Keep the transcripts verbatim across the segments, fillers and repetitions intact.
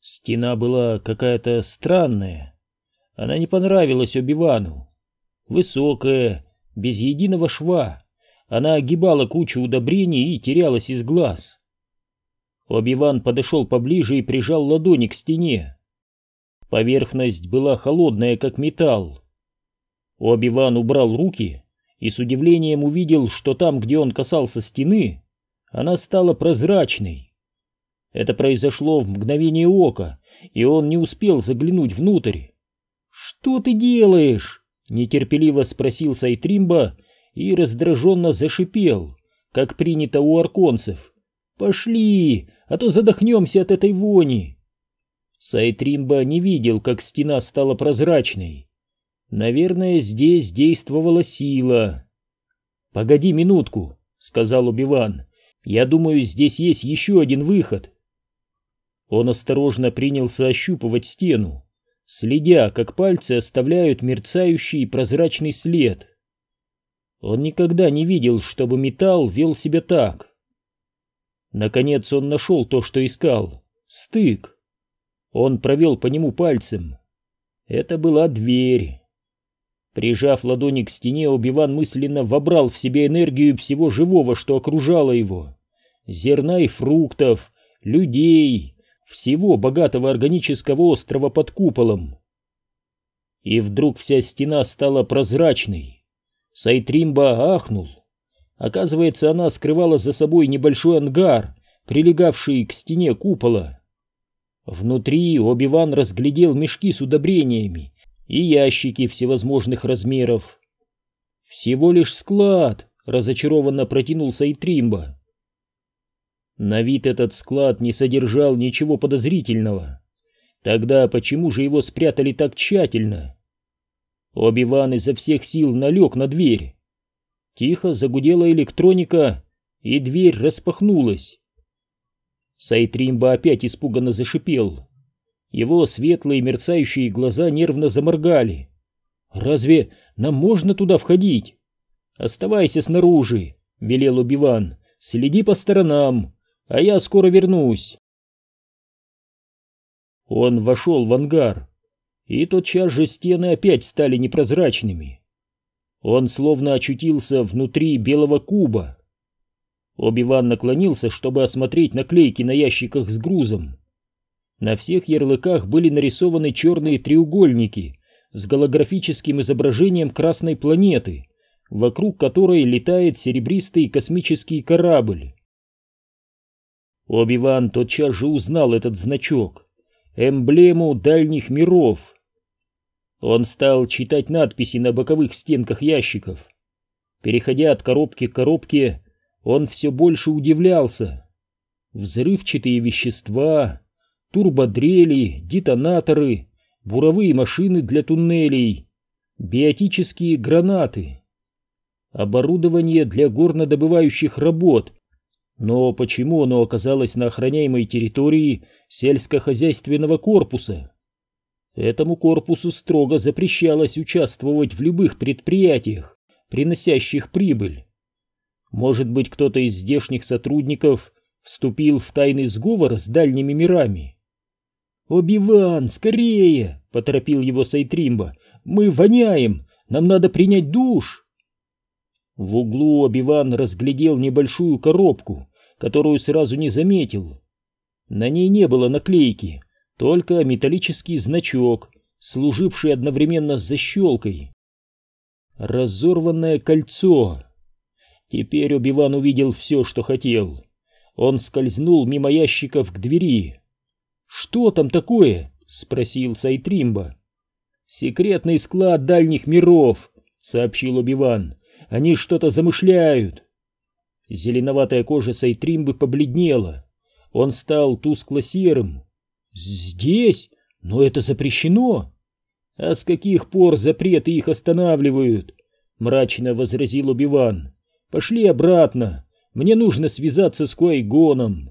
Стена была какая-то странная. Она не понравилась Оби-Вану. Высокая, без единого шва, она огибала кучу удобрений и терялась из глаз. Оби-Ван подошел поближе и прижал ладони к стене. Поверхность была холодная, как металл. Оби-Ван убрал руки и с удивлением увидел, что там, где он касался стены, она стала прозрачной. Это произошло в мгновение ока, и он не успел заглянуть внутрь. «Что ты делаешь?» — нетерпеливо спросил Сайтримба и раздраженно зашипел, как принято у арконцев. «Пошли, а то задохнемся от этой вони!» Сайтримба не видел, как стена стала прозрачной. Наверное, здесь действовала сила. «Погоди минутку», — сказал Оби-Ван. «Я думаю, здесь есть еще один выход». Он осторожно принялся ощупывать стену, следя, как пальцы оставляют мерцающий прозрачный след. Он никогда не видел, чтобы металл вел себя так. Наконец он нашел то, что искал — стык. Он провел по нему пальцем. Это была дверь. Прижав ладони к стене, Оби-Ван мысленно вобрал в себя энергию всего живого, что окружало его. Зерна и фруктов, людей, всего богатого органического острова под куполом. И вдруг вся стена стала прозрачной. Сайтримба ахнул. Оказывается, она скрывала за собой небольшой ангар, прилегавший к стене купола. Внутри Оби-Ван разглядел мешки с удобрениями и ящики всевозможных размеров. «Всего лишь склад», — разочарованно протянул Сайтримба. На вид этот склад не содержал ничего подозрительного. Тогда почему же его спрятали так тщательно? Оби-Ван изо всех сил налег на дверь. Тихо загудела электроника, и дверь распахнулась. Сайтримба опять испуганно зашипел. Его светлые мерцающие глаза нервно заморгали. «Разве нам можно туда входить?» «Оставайся снаружи», — велел Оби-Ван. «Следи по сторонам, а я скоро вернусь». Он вошел в ангар, и тотчас же стены опять стали непрозрачными. Он словно очутился внутри белого куба. Оби-Ван наклонился, чтобы осмотреть наклейки на ящиках с грузом. На всех ярлыках были нарисованы черные треугольники с голографическим изображением красной планеты, вокруг которой летает серебристый космический корабль. Оби-Ван тотчас же узнал этот значок, эмблему дальних миров. Он стал читать надписи на боковых стенках ящиков. Переходя от коробки к коробке, он все больше удивлялся. Взрывчатые вещества, турбодрели, детонаторы, буровые машины для туннелей, биотические гранаты, оборудование для горнодобывающих работ. Но почему оно оказалось на охраняемой территории сельскохозяйственного корпуса? Этому корпусу строго запрещалось участвовать в любых предприятиях, приносящих прибыль. Может быть, кто-то из здешних сотрудников вступил в тайный сговор с дальними мирами? «Оби-Ван, скорее!» — поторопил его Сайтримба. «Мы воняем! Нам надо принять душ!» В углу Оби-Ван разглядел небольшую коробку, которую сразу не заметил. На ней не было наклейки, только металлический значок, служивший одновременно с защелкой. Разорванное кольцо. Теперь Оби-Ван увидел все, что хотел. Он скользнул мимо ящиков к двери. «Что там такое?» — спросил Сайтримба. «Секретный склад дальних миров», — сообщил Оби-Ван. «Они что-то замышляют». Зеленоватая кожа Сайтримбы побледнела. Он стал тускло-серым. «Здесь? Но это запрещено!» «А с каких пор запреты их останавливают?» — мрачно возразил Оби-Ван. «Пошли обратно. Мне нужно связаться с Куай-Гоном».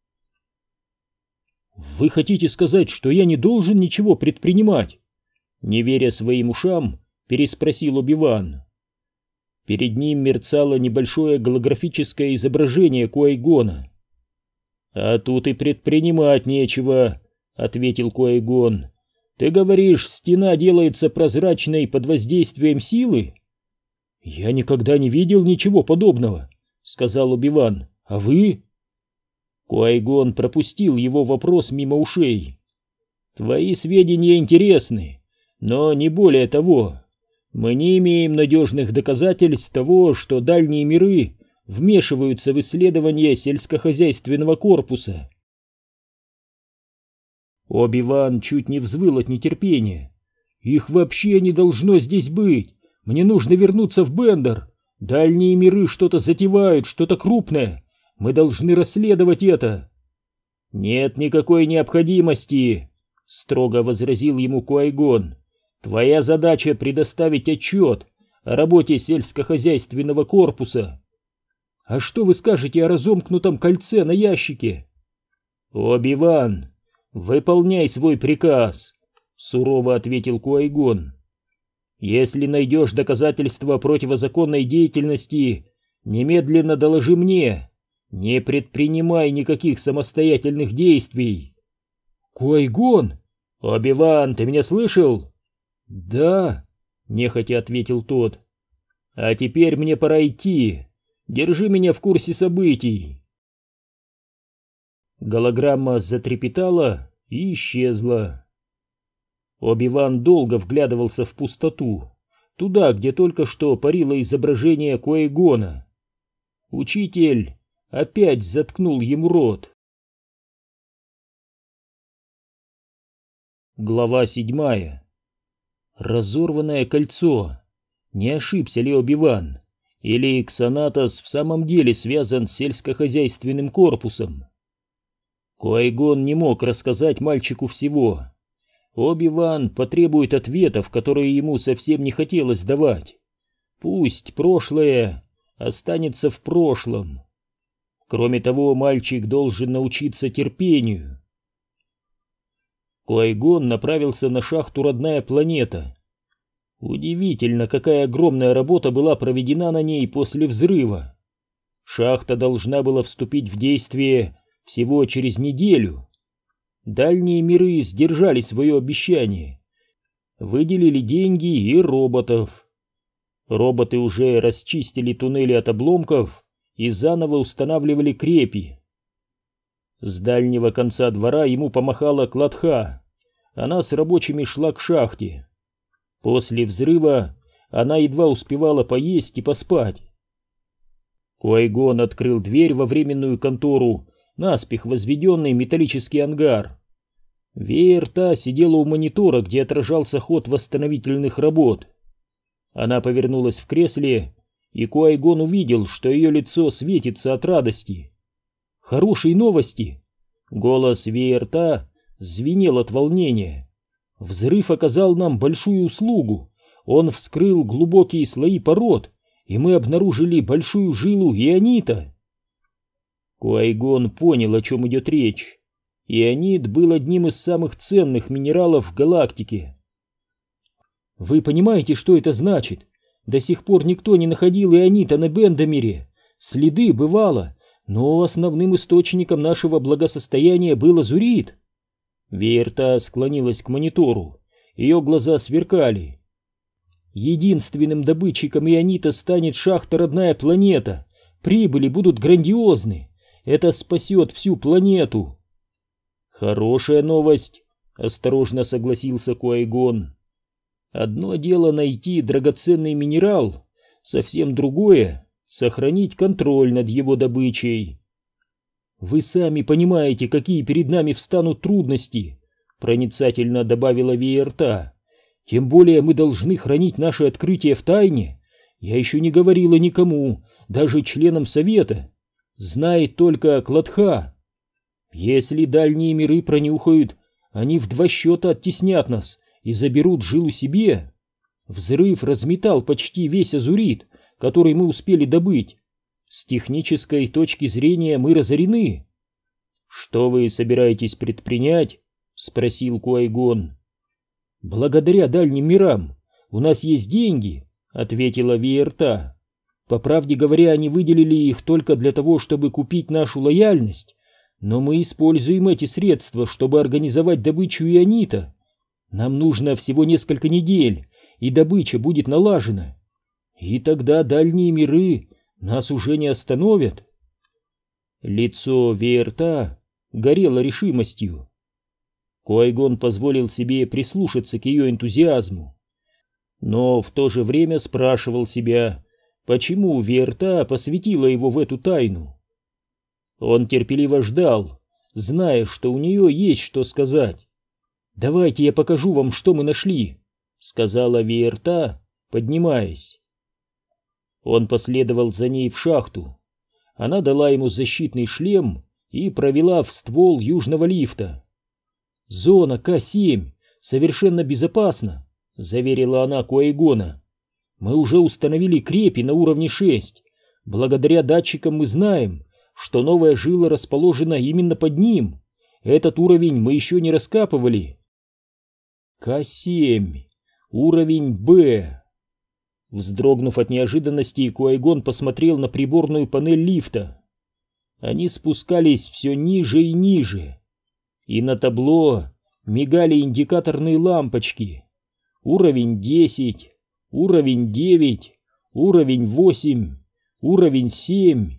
«Вы хотите сказать, что я не должен ничего предпринимать?» Не веря своим ушам, переспросил Оби-Ван. Перед ним мерцало небольшое голографическое изображение Куай-Гона. «А тут и предпринимать нечего», — ответил Ки-Гон. «Ты говоришь, стена делается прозрачной под воздействием силы?» «Я никогда не видел ничего подобного», — сказал Оби-Ван. «А вы?» Ки-Гон пропустил его вопрос мимо ушей. «Твои сведения интересны, но не более того. Мы не имеем надежных доказательств того, что дальние миры вмешиваются в исследования сельскохозяйственного корпуса». Оби-Ван чуть не взвыл от нетерпения. «Их вообще не должно здесь быть! Мне нужно вернуться в Бендер! Дальние миры что-то затевают, что-то крупное! Мы должны расследовать это!» «Нет никакой необходимости!» — строго возразил ему Ки-Гон. «Твоя задача — предоставить отчет о работе сельскохозяйственного корпуса». «А что вы скажете о разомкнутом кольце на ящике?» «Оби-Ван, выполняй свой приказ», — сурово ответил Ки-Гон. «Если найдешь доказательства противозаконной деятельности, немедленно доложи мне. Не предпринимай никаких самостоятельных действий». «Ки-Гон!» «Оби-Ван, ты меня слышал?» «Да», — нехотя ответил тот. «А теперь мне пора идти. Держи меня в курсе событий». Голограмма затрепетала и исчезла. Оби-Ван долго вглядывался в пустоту, туда, где только что парило изображение Ки-Гона. Учитель опять заткнул ему рот. Глава седьмая. Разорванное кольцо. Не ошибся ли Оби-Ван? Или Ксанатос в самом деле связан с сельскохозяйственным корпусом? Ки-Гон не мог рассказать мальчику всего. Оби-Ван потребует ответов, которые ему совсем не хотелось давать. Пусть прошлое останется в прошлом. Кроме того, мальчик должен научиться терпению. Ки-Гон направился на шахту «Родная планета». Удивительно, какая огромная работа была проведена на ней после взрыва. Шахта должна была вступить в действие всего через неделю. Дальние миры сдержали свое обещание. Выделили деньги и роботов. Роботы уже расчистили туннели от обломков и заново устанавливали крепи. С дальнего конца двора ему помахала Клатха. Она с рабочими шла к шахте. После взрыва она едва успевала поесть и поспать. Ки-Гон открыл дверь во временную контору, наспех возведенный металлический ангар. Веерта сидела у монитора, где отражался ход восстановительных работ. Она повернулась в кресле, и Ки-Гон увидел, что ее лицо светится от радости. «Хорошие новости!» Голос Веерта звенел от волнения. «Взрыв оказал нам большую услугу. Он вскрыл глубокие слои пород, и мы обнаружили большую жилу ионита». Ки-Гон понял, о чем идет речь. Ионит был одним из самых ценных минералов в галактике. «Вы понимаете, что это значит? До сих пор никто не находил ионита на Бендамире. Следы бывало, но основным источником нашего благосостояния был азурит». Веерта склонилась к монитору. Ее глаза сверкали. «Единственным добытчиком ионита станет шахта «Родная планета». Прибыли будут грандиозны. Это спасет всю планету». «Хорошая новость», — осторожно согласился Ки-Гон. «Одно дело найти драгоценный минерал, совсем другое — сохранить контроль над его добычей». «Вы сами понимаете, какие перед нами встанут трудности», — проницательно добавила Веерта. «Тем более мы должны хранить наше открытие в тайне. Я еще не говорила никому, даже членам совета. Знает только Клатха. Если дальние миры пронюхают, они в два счета оттеснят нас и заберут жилу себе. Взрыв разметал почти весь азурит, который мы успели добыть. С технической точки зрения мы разорены». «Что вы собираетесь предпринять?» — спросил Ки-Гон. «Благодаря дальним мирам у нас есть деньги», — ответила Веерта. «По правде говоря, они выделили их только для того, чтобы купить нашу лояльность, Но мы используем эти средства, чтобы организовать добычу ионита. Нам нужно всего несколько недель, и добыча будет налажена. И тогда дальние миры нас уже не остановят. Лицо Веерта горело решимостью. Ки-Гон позволил себе прислушаться к ее энтузиазму, но в то же время спрашивал себя, почему Веерта посвятила его в эту тайну. Он терпеливо ждал, зная, что у нее есть что сказать. «Давайте я покажу вам, что мы нашли», — сказала Веерта, поднимаясь. Он последовал за ней в шахту. Она дала ему защитный шлем и провела в ствол южного лифта. «Зона Ка семь совершенно безопасна», — заверила она Ки-Гона. «Мы уже установили крепи на уровне шесть. Благодаря датчикам мы знаем, что новая жила расположена именно под ним. Этот уровень мы еще не раскапывали». Ка семь. Уровень Б. Вздрогнув от неожиданности, Ки-Гон посмотрел на приборную панель лифта. Они спускались все ниже и ниже. И на табло мигали индикаторные лампочки. Уровень десять, уровень девять, уровень восемь, уровень семь.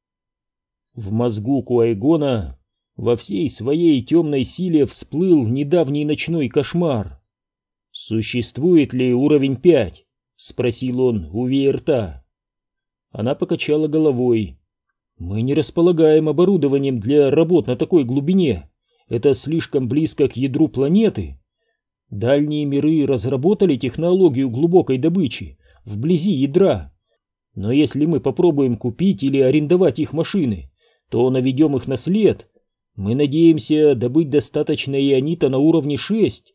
В мозгу Ки-Гона во всей своей темной силе всплыл недавний ночной кошмар. «Существует ли уровень пять?» — спросил он у Веерта. Она покачала головой. «Мы не располагаем оборудованием для работ на такой глубине. Это слишком близко к ядру планеты. Дальние миры разработали технологию глубокой добычи вблизи ядра. Но если мы попробуем купить или арендовать их машины, то наведем их на след. Мы надеемся добыть достаточно ионита на уровне шесть».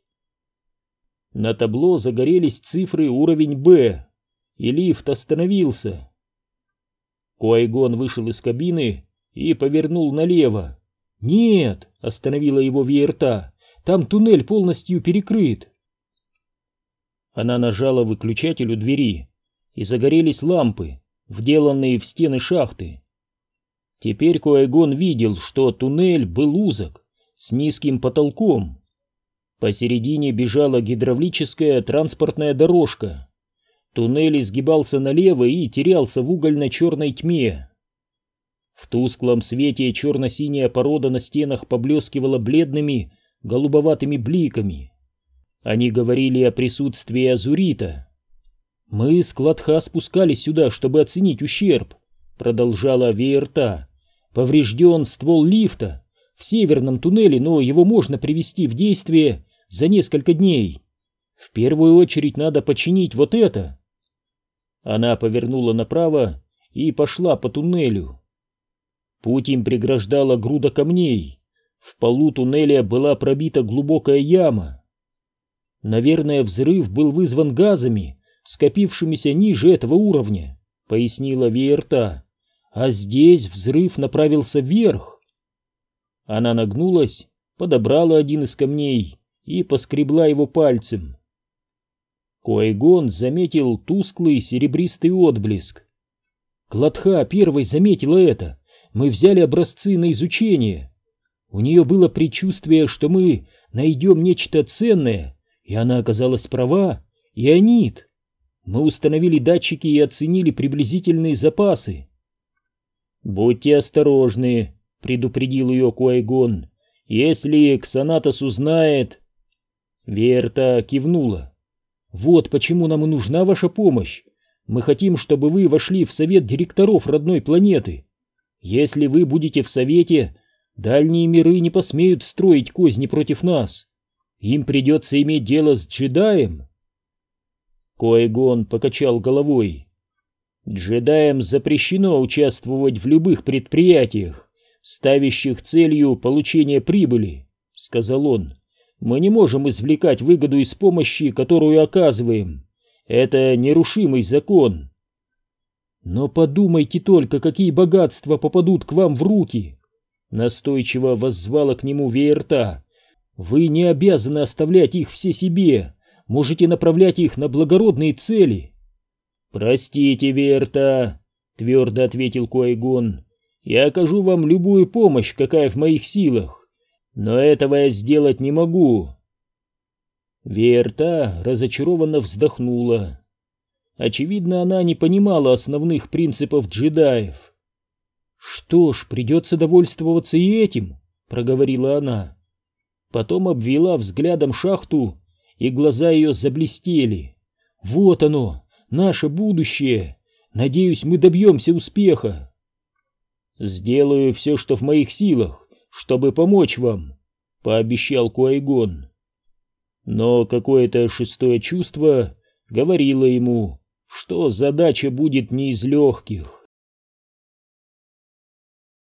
На табло загорелись цифры уровень Б, и лифт остановился. Ки-Гон вышел из кабины и повернул налево. «Нет!» — остановила его Веерта. «Там туннель полностью перекрыт». Она нажала выключатель у двери, и загорелись лампы, вделанные в стены шахты. Теперь Ки-Гон видел, что туннель был узок, с низким потолком. Посередине бежала гидравлическая транспортная дорожка. Туннель изгибался налево и терялся в угольно-черной тьме. В тусклом свете черно-синяя порода на стенах поблескивала бледными голубоватыми бликами. Они говорили о присутствии азурита. «Мы с Кладха спускались сюда, чтобы оценить ущерб», — продолжала Веерта. «Поврежден ствол лифта в северном туннеле, но его можно привести в действие за несколько дней. В первую очередь надо починить вот это». Она повернула направо и пошла по туннелю. Путь им преграждала груда камней. В полу туннеля была пробита глубокая яма. «Наверное, взрыв был вызван газами, скопившимися ниже этого уровня», — пояснила Веерта. «А здесь взрыв направился вверх». Она нагнулась, подобрала один из камней и поскребла его пальцем. Ки-Гон заметил тусклый серебристый отблеск. «Кладха первой заметила это. Мы взяли образцы на изучение. У нее было предчувствие, что мы найдем нечто ценное, и она оказалась права. Ионит. Мы установили датчики и оценили приблизительные запасы». «Будьте осторожны», — предупредил ее Ки-Гон. «Если Ксанатос узнает...» Веерта кивнула. «Вот почему нам и нужна ваша помощь. Мы хотим, чтобы вы вошли в совет директоров родной планеты. Если вы будете в совете, дальние миры не посмеют строить козни против нас. Им придется иметь дело с джедаем». Ки-Гон покачал головой. «Джедаям запрещено участвовать в любых предприятиях, ставящих целью получение прибыли», — сказал он. «Мы не можем извлекать выгоду из помощи, которую оказываем. Это нерушимый закон». «Но подумайте только, какие богатства попадут к вам в руки!» Настойчиво воззвала к нему Веерта. «Вы не обязаны оставлять их все себе. Можете направлять их на благородные цели». «Простите, Веерта», — твердо ответил Ки-Гон. Я окажу вам любую помощь, какая в моих силах, но этого я сделать не могу». Веерта разочарованно вздохнула. Очевидно, она не понимала основных принципов джедаев. «Что ж, придется довольствоваться и этим», — проговорила она. Потом обвела взглядом шахту, и глаза ее заблестели. «Вот оно, наше будущее! Надеюсь, мы добьемся успеха!» «Сделаю все, что в моих силах, чтобы помочь вам», — пообещал Куай-Гон. Но какое-то шестое чувство говорило ему, что задача будет не из легких.